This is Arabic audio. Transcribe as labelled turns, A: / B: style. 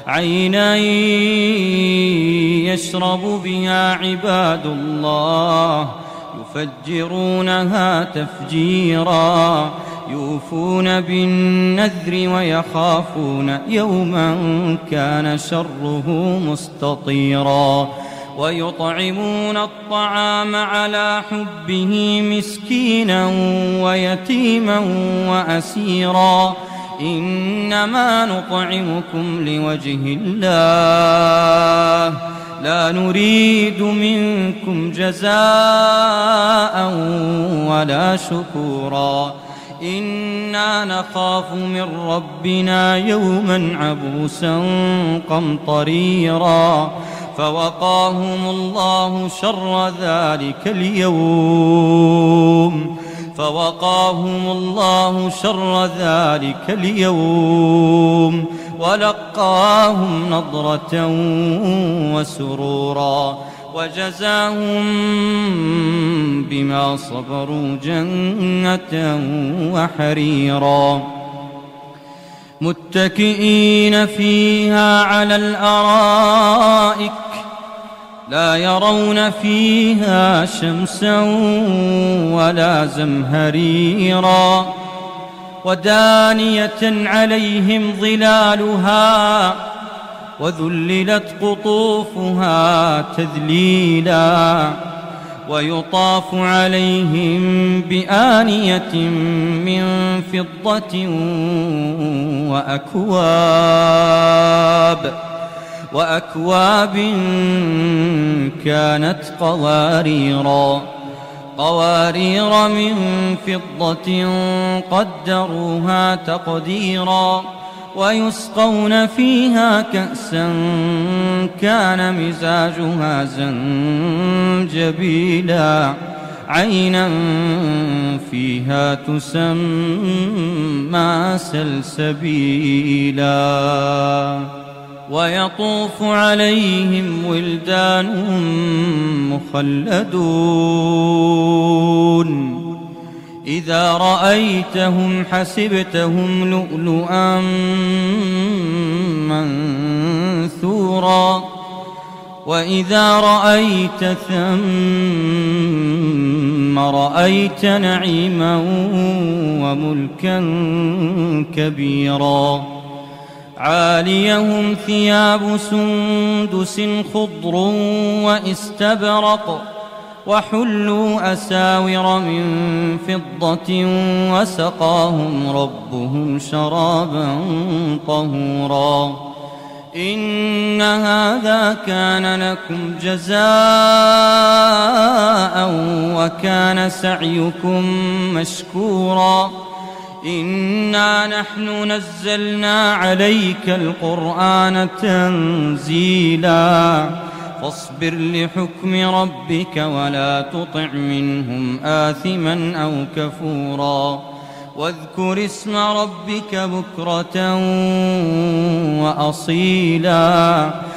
A: عينا يشرب بها عباد الله يفجرونها تفجيرا يوفون بالنذر ويخافون يوما كان شره مستطيرا ويطعمون الطعام على حبه مسكينا ويتيما وأسيرا إنما نطعمكم لوجه الله لا نريد منكم جزاء ولا شكورا إنا نخاف من ربنا يوما عبوسا قمطريرا فوقاهم الله شر ذلك اليوم ولقاهم نضرة وسرورا وجزاهم بما صبروا جنة وحريرا متكئين فيها على الأرائك لا يرون فيها شمسا ولا زمهريرا ودانية عليهم ظلالها وذللت قطوفها تذليلا ويطاف عليهم بآنية من فضة وأكواب كانت قوارير من فضة قدروها تقديرا ويسقون فيها كأسا كان مزاجها زنجبيلا عينا فيها تسمى سلسبيلا ويطوف عليهم ولدان مخلدون إذا رأيتهم حسبتهم لؤلؤا منثورا وإذا رأيت ثم رأيت نعيما وملكا كبيرا عاليهم ثياب سندس خضر واستبرق وحلوا أساور من فضة وسقاهم ربهم شرابا طهورا إن هذا كان لكم جزاء وكان سعيكم مشكورا إنا نحن نزلنا عليك القرآن تنزيلا فاصبر لحكم ربك ولا تطع منهم آثما أو كفورا واذكر اسم ربك بكرة وأصيلا